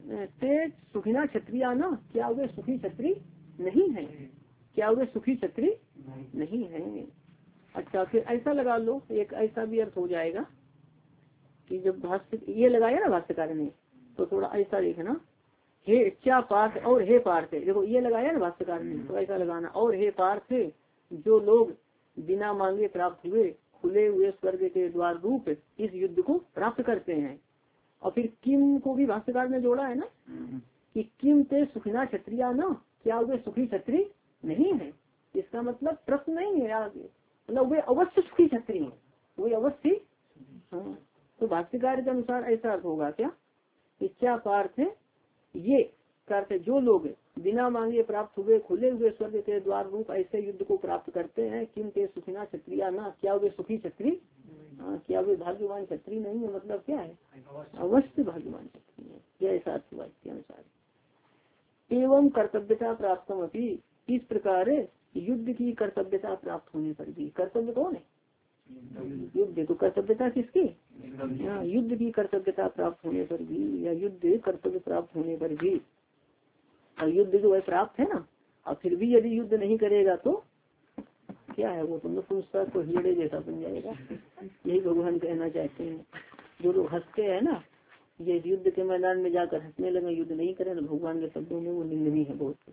ते सुखिना क्षत्रिया ना, क्या वे सुखी क्षत्रिय नहीं है? क्या वे सुखी क्षत्रिय नहीं है? अच्छा, फिर ऐसा लगा लो, एक ऐसा भी अर्थ हो जाएगा कि जब भाष्य ये लगाया ना भाष्यकार ने, तो थोड़ा ऐसा देखना, हे क्या पार्थ और हे पार्थ, देखो ये लगाया ना भाष्यकार ने, तो ऐसा लगाना, और हे पार्थ जो लोग बिना मांगे प्राप्त हुए खुले हुए स्वर्ग के द्वार रूप इस युद्ध को प्राप्त करते हैं। और फिर किम को भी भाष्यकार ने जोड़ा है ना कि किम ते सुखिना क्षत्रिया ना, क्या वे सुखी क्षत्रिय नहीं है? इसका मतलब प्रश्न नहीं है आगे, मतलब वे अवश्य सुखी क्षत्रिय, वे अवश्य। हाँ, तो भाष्यकार के अनुसार ऐसा अर्थ होगा क्या, क्या पार्थ है ये करते जो लोग बिना मांगे प्राप्त हुए खुले हुए स्वर्ग के द्वार रूप ऐसे युद्ध को प्राप्त करते हैं, किम ते सुखिना क्षत्रिया ना, क्या वे सुखी क्षत्रिय? हाँ, क्या वे भाग्यवान क्षत्रिय नहीं है? मतलब क्या है, अवश्य भाग्यवान क्षत्रिय है, यह ऐसा अर्थ हुआ इसके अनुसार। एवं कर्तव्यता प्राप्त अपनी, इस प्रकार युद्ध की कर्तव्यता प्राप्त होने पर भी, कर्तव्य कौन है? युद्ध, तो कर्तव्यता किसकी? हाँ, युद्ध की कर्तव्यता प्राप्त होने पर भी, या युद्ध कर्तव्य प्राप्त होने पर भी, और युद्ध जो है प्राप्त है ना, और फिर भी यदि युद्ध नहीं करेगा तो क्या है, वो तो नपुंसक को हिजड़े जैसा बन जाएगा। यही भगवान कहना चाहते हैं। जो लोग हंसते हैं ना, ये युद्ध के मैदान में जाकर हंसने लगे, युद्ध नहीं करें, तो भगवान के शब्दों में वो निंदनीय है बहुत।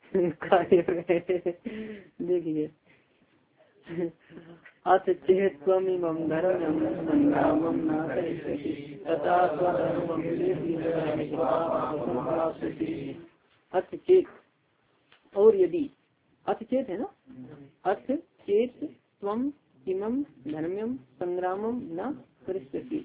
देखिए, अथ चेत्वमिमं धर्मं संग्रामं न करिष्यति तथा स्वधर्मं अथ चेत, और यदि, अथ चेत है ना, अथ चेत त्वम इमं धर्म्यम संग्रामम न करिष्यति।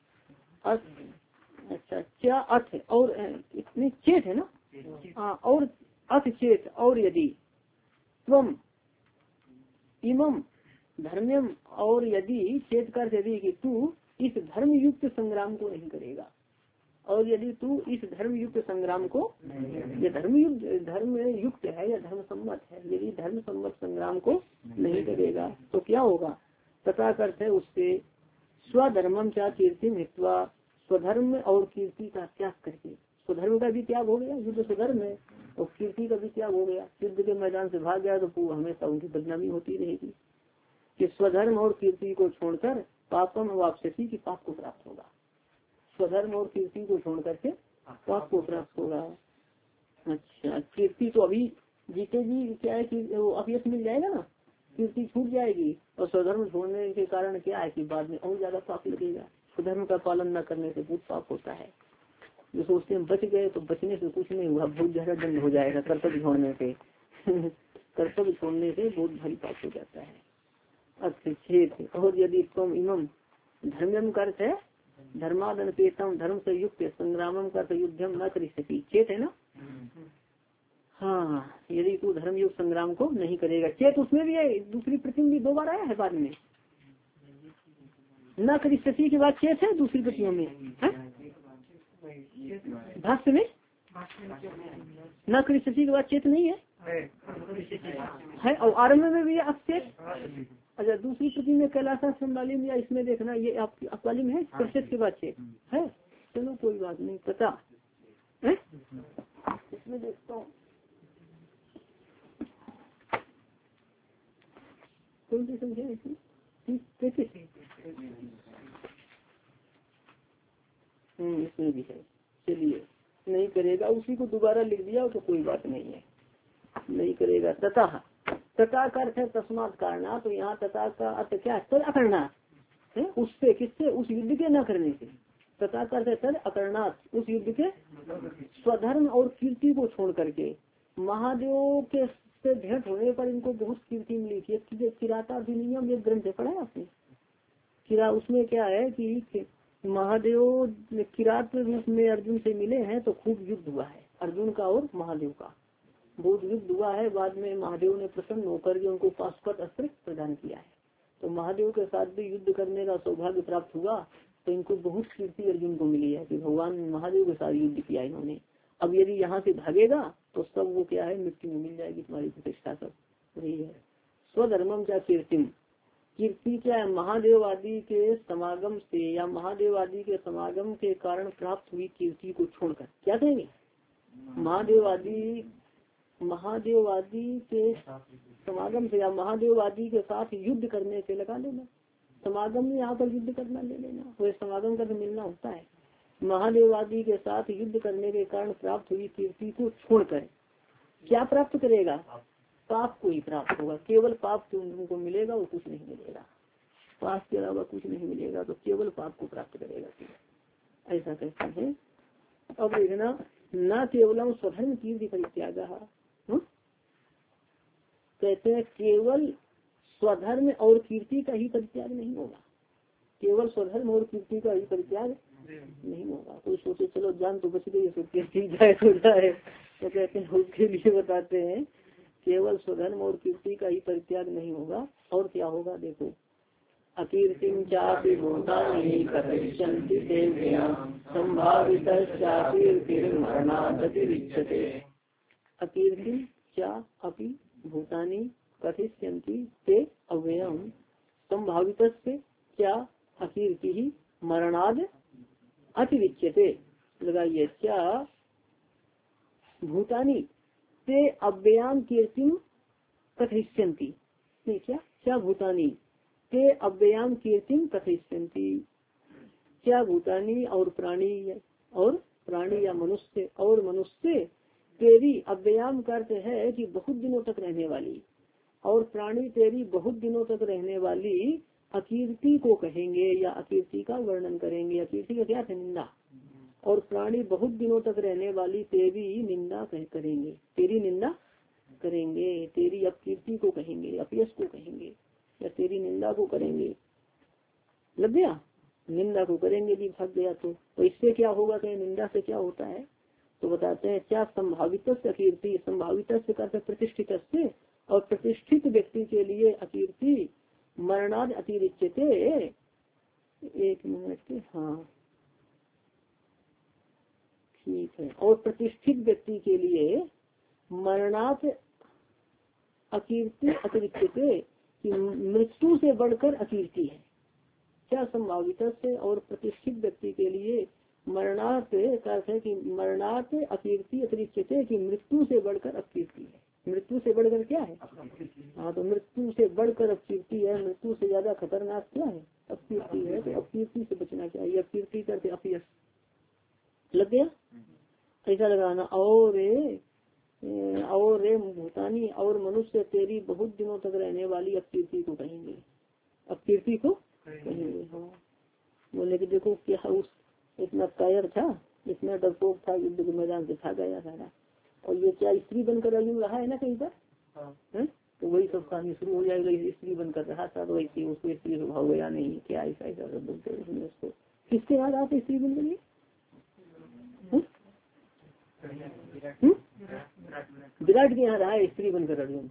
अच्छा, क्या अथ और इतने चेत है ना, हाँ, और अथ चेत, और यदि त्वम इमम धर्म्यम, और यदि चेत कर यदि कि तू इस धर्म युक्त संग्राम को नहीं करेगा, और यदि तू इस धर्म युक्त संग्राम को, ये धर्म युक्त धर्म युक्त है या धर्म सम्मत है, यदि धर्म सम्मत संग्राम को नहीं करेगा तो क्या होगा, तथा करते उससे स्वधर्मम क्या कीर्ति हित्वा, स्वधर्म और कीर्ति का त्याग करके, स्वधर्म का भी त्याग हो गया, युद्ध स्वधर्म है, और कीर्ति का भी त्याग हो गया, युद्ध के मैदान से भाग गया तो हमेशा उनकी बदनामी होती रहेगी, कि स्वधर्म और कीर्ति को छोड़कर पापम वापसी की पाप को प्राप्त होगा, स्वधर्म और कीर्ति को छोड़ करके पाप को प्राप्त होगा। अच्छा, कीर्ति तो अभी जीते जी क्या है कि अभ्यस मिल जाएगा ना, कीर्ति छूट जाएगी, और स्वधर्म छोड़ने के कारण क्या है कि बाद में और ज्यादा पाप लगेगा, स्वधर्म का पालन न करने से बहुत पाप होता है। जो सोचते हैं बच गए, तो बचने से कुछ नहीं हुआ, बहुत ज्यादा दंड हो जाएगा कर्तव्य छोड़ने से। कर्तव्य छोड़ने से बहुत भारी पाप हो जाता है। अच्छा, और यदि तुम इमम धर्मम करते है धर्मादन पेतम, धर्म से युक्त संग्रामम कर युद्धम न कर सकी, चेत है ना, हाँ, यदि तू धर्म युक्त संग्राम को नहीं करेगा, चेत उसमें भी है, दूसरी प्रतिम भी दो बार आया है बाद में, न कर सकी के बाद चेत है दूसरी प्रतियों में, भाष्य में न कर सकी के बाद चेत नहीं है, है, और आरम्भ में भी अक्षेत। अच्छा, दूसरी प्रति में कैलासा संवालिम या इसमें देखना, ये आप अकाली में है, प्रत्येक के बाद चेत है, चलो कोई बात नहीं, पता है इसमें देखता हूँ कौन सी संख्या है इसमें, हम्म इसमें भी है। चलिए, नहीं करेगा उसी को दोबारा लिख दिया तो कोई बात नहीं है, नहीं करेगा। तथा तथा का अर्थ है तस्मात करना, तो यहाँ तथा का अर्थ क्या है, तद अकरणात् है, उससे, किससे, उस युद्ध के न करने से, तथा का अर्थ है तद अकरणात्, उस युद्ध के, स्वधर्म और कीर्ति को छोड़ करके, महादेव के से भेंट होने पर इनको बहुत कीर्ति मिली थी। किराता अधिनियम एक ग्रंथ पढ़ा है आपने, किरा, उसमें क्या है कि महादेव किरात रूप में अर्जुन से मिले हैं तो खूब युद्ध हुआ है, अर्जुन का और महादेव का बहुत युद्ध हुआ है। बाद में महादेव ने प्रसन्न होकर के उनको पाशुपत अस्त्र प्रदान किया है, तो महादेव के साथ भी युद्ध करने का सौभाग्य प्राप्त हुआ, तो इनको बहुत कीर्ति अर्जुन को मिली है कि भगवान महादेव के साथ युद्ध किया इन्होंने। अब यदि यहाँ से भागेगा तो सब वो क्या है, मिट्टी में मिल जाएगी तुम्हारी प्रतिष्ठा, सब वही है। स्वधर्मम क्या कीर्तिम, कीर्ति क्या है? महादेव आदि के समागम से या महादेव आदि के समागम के कारण प्राप्त हुई कीर्ति को छोड़कर क्या कहेंगे? महादेव आदि महादेव आदि के समागम से या महादेव आदि के साथ युद्ध करने से लगा लेना। समागम में यहाँ पर युद्ध करना ले लेना, वो समागम का तो मिलना होता है। महादेव आदि के साथ युद्ध करने के कारण प्राप्त हुई कीर्ति को छोड़कर क्या प्राप्त करेगा? पाप को ही प्राप्त होगा। केवल पाप तुमको मिलेगा और कुछ नहीं मिलेगा, पाप के अलावा कुछ नहीं मिलेगा, तो केवल पाप को प्राप्त करेगा, ऐसा कहते हैं। अब देखना, न केवलम स्वधर्म कीर्ति परित्याग, कहते हैं केवल स्वधर्म और कीर्ति का ही परित्याग नहीं होगा, केवल स्वधर्म और कीर्ति का ही परित्याग नहीं होगा। तो सोचे चलो जान तो बच गई, कीर्ति जाए तो जाए, तो कहते हैं उसके लिए बताते हैं केवल स्वधर्म और कीर्ति का ही परित्याग नहीं होगा, और क्या होगा देखो। अकीर्तिम चापि भूतानि कथयन्ति देव्यां संभावितश्चापीर्तिर्मरणादतिरिच्यते। अकीर्तिम चा अपि भूतानि कथयन्ति ते अव्ययम् संभावितस्य क्या अकीर्ति ही मरणाद अतिरिच्यते। लगाइए, क्या भूतानि ते अव्ययाम कीर्तिम कथयन्ति, नहीं क्या क्या भूतानि ते अव्ययाम कीर्तिम कथयन्ति, क्या भूतानि और प्राणी और प्राणी या मनुष्य और मनुष्य तेरी अव्ययाम का अर्थ है कि बहुत दिनों तक रहने वाली, और प्राणी तेरी बहुत दिनों तक रहने वाली अकीर्ति को कहेंगे या अकीर्ति का वर्णन करेंगे। अकीर्ति का क्या है? निंदा। और प्राणी बहुत दिनों तक रहने वाली तेरी निंदा करेंगे, तेरी निंदा करेंगे, तेरी अपकीर्ति को कहेंगे, अपयश को कहेंगे, या तेरी निंदा को करेंगे। लग गया? निंदा को करेंगे भी भाग गया तो, तो इससे क्या होगा? कहीं निंदा से क्या होता है? तो बताते हैं क्या संभावित अकीर्ति, संभावित से करते प्रतिष्ठित से, और प्रतिष्ठित व्यक्ति के लिए अकीर्ति मरणाद अतिरिच्यते। एक मिनट के, हाँ ठीक है। और प्रतिष्ठित व्यक्ति के लिए मरणात अकीर्ति अतिरिच्यते कि मृत्यु से बढ़कर अकीर्ति है। क्या संभावित से और प्रतिष्ठित व्यक्ति के लिए मरणात का अर्थ है कि मरणात अकीर्ति अतिरिच्यते कि मृत्यु से बढ़कर अकीर्ति है। मृत्यु से बढ़कर क्या है? हाँ, तो मृत्यु से बढ़कर अपकीर्ति है। मृत्यु से ज्यादा खतरनाक क्या है? अपकीर्ति है। तो अपकीर्ति से बचना चाहिए। अपकीर्ति करते अपयश। लग गया? ऐसा लगाना। और और भूतानी और मनुष्य तेरी बहुत दिनों तक रहने वाली अपकीर्ति को कहेंगे, अपकीर्ति को कहेंगे। हाँ, बोले कि देखो क्या उस इतना कायर था, इतना डरपोक था, युद्ध के मैदान से खा गया सारा, और ये क्या स्त्री बनकर अर्जुन रहा है ना कहीं पर, है? तो वही सब कहानी शुरू हो जाएगा। स्त्री बनकर रहा था तो वैसे उसको स्त्री स्वभाव गया नहीं, क्या ऐसा ऐसा सब बोलते हैं उसको। किसके बाद आते स्त्री बन गई? विराट के यहाँ रहा है स्त्री बनकर अर्जुन,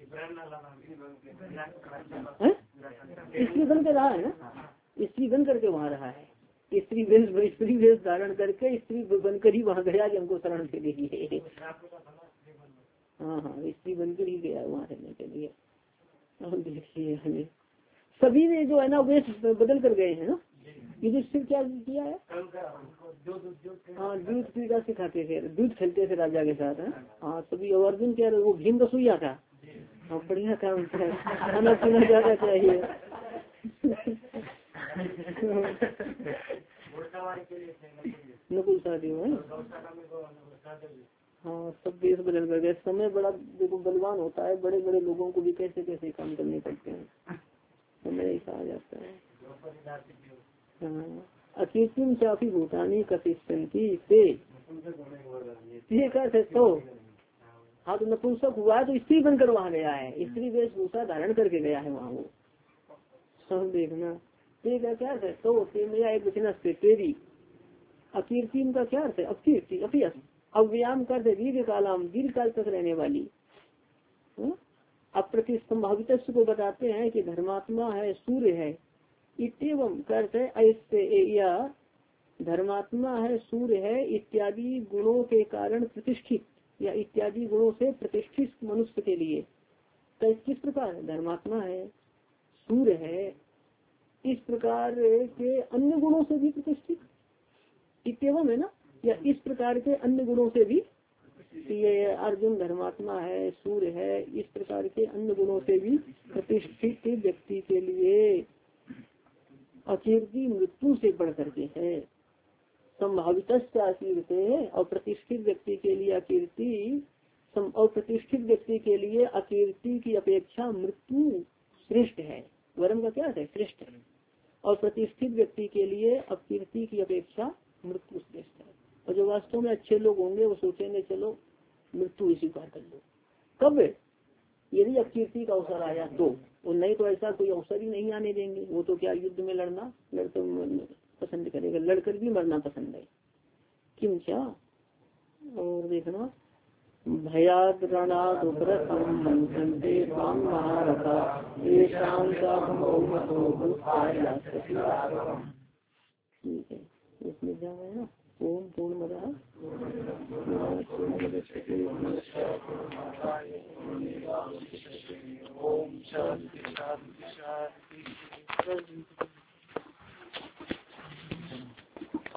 स्त्री बनकर रहा है ना, स्त्री बन करके वहाँ रहा है। स्त्री वेश स्त्री वेश धारण करके स्त्री बनकर ही वहाँ गया कि हमको शरण के लिए। हाँ हाँ, स्त्री बनकर ही गया वहाँ रहने के लिए। देखिए हमें सभी ने जो है ना वेश बदल कर गए हैं ना। युधिष्ठिर क्या किया है? हाँ, दूध पीड़ा सिखाते थे, दूध खेलते थे राजा के साथ। हाँ, सभी। अर्जुन क्या वो भीम रसोईया था। हाँ, बढ़िया काम था, खाना पीना ज्यादा चाहिए। नकुल साहब है। हाँ, सब देश बदल कर गए। समय बड़ा देखो बलवान होता है, बड़े बड़े लोगों को भी कैसे कैसे काम करने पड़ते हैं, समय ऐसा आ जाता है। हाँ, अकीर्तिम चापी भूतानी कथिष्यन्ति से तो। हाँ, तो नपुंसक हुआ है तो स्त्री बनकर वहाँ गया है, स्त्री वेशभूषा धारण करके गया है वहाँ। वो सब देखना। ठीक है, क्या है तो मेरा एक वचन से तेरी अकीर्तिम का क्या अर्थ है? अपकीर्ति, अपयश। अव्याम कर दीर्घ कालाम, दीर्घ काल तक रहने वाली। अप्रतिसंभावित को बताते हैं कि धर्मात्मा है, सूर्य है। इतम करते ऐसे या धर्मात्मा है, सूर्य है इत्यादि गुणों के कारण प्रतिष्ठित या इत्यादि गुणों से प्रतिष्ठित मनुष्य के लिए। तो किस प्रकार धर्मात्मा है, सूर्य है, इस प्रकार के अन्य गुणों से भी प्रतिष्ठित, इतम है ना, या इस प्रकार के अन्य गुणों से भी, ये अर्जुन धर्मात्मा है, सूर्य है, इस प्रकार के अन्य गुणों से भी प्रतिष्ठित व्यक्ति के लिए अकीर्ति मृत्यु से बढ़ करके है। संभावित अकीर्ति, और प्रतिष्ठित व्यक्ति के लिए अकीर्ति, और प्रतिष्ठित व्यक्ति के लिए अकीर्ति की अपेक्षा मृत्यु श्रेष्ठ है। वर्म का क्या है? श्रेष्ठ है। और प्रतिष्ठित व्यक्ति के लिए अकीर्ति की अपेक्षा मृत्यु श्रेष्ठ है। और जो वास्तव में अच्छे लोग होंगे वो सोचेंगे चलो मृत्यु स्वीकार कर लो। कब? यदि अकीर्ति का अवसर आया तो, और नहीं तो ऐसा कोई अवसर ही नहीं आने देंगे। वो तो क्या युद्ध में लड़ना लड़कर पसंद करेगा, लड़कर भी मरना पसंद है। क्यों क्या? और देखना, भयाद रणादुप्रथम मंत्रन्ते त्वां महारथा येषां चाहं बहुमतो भूत्वा। ठीक है, इसमें क्या है ना, ओम पूर्णमदः ओम शांति शांति शांति।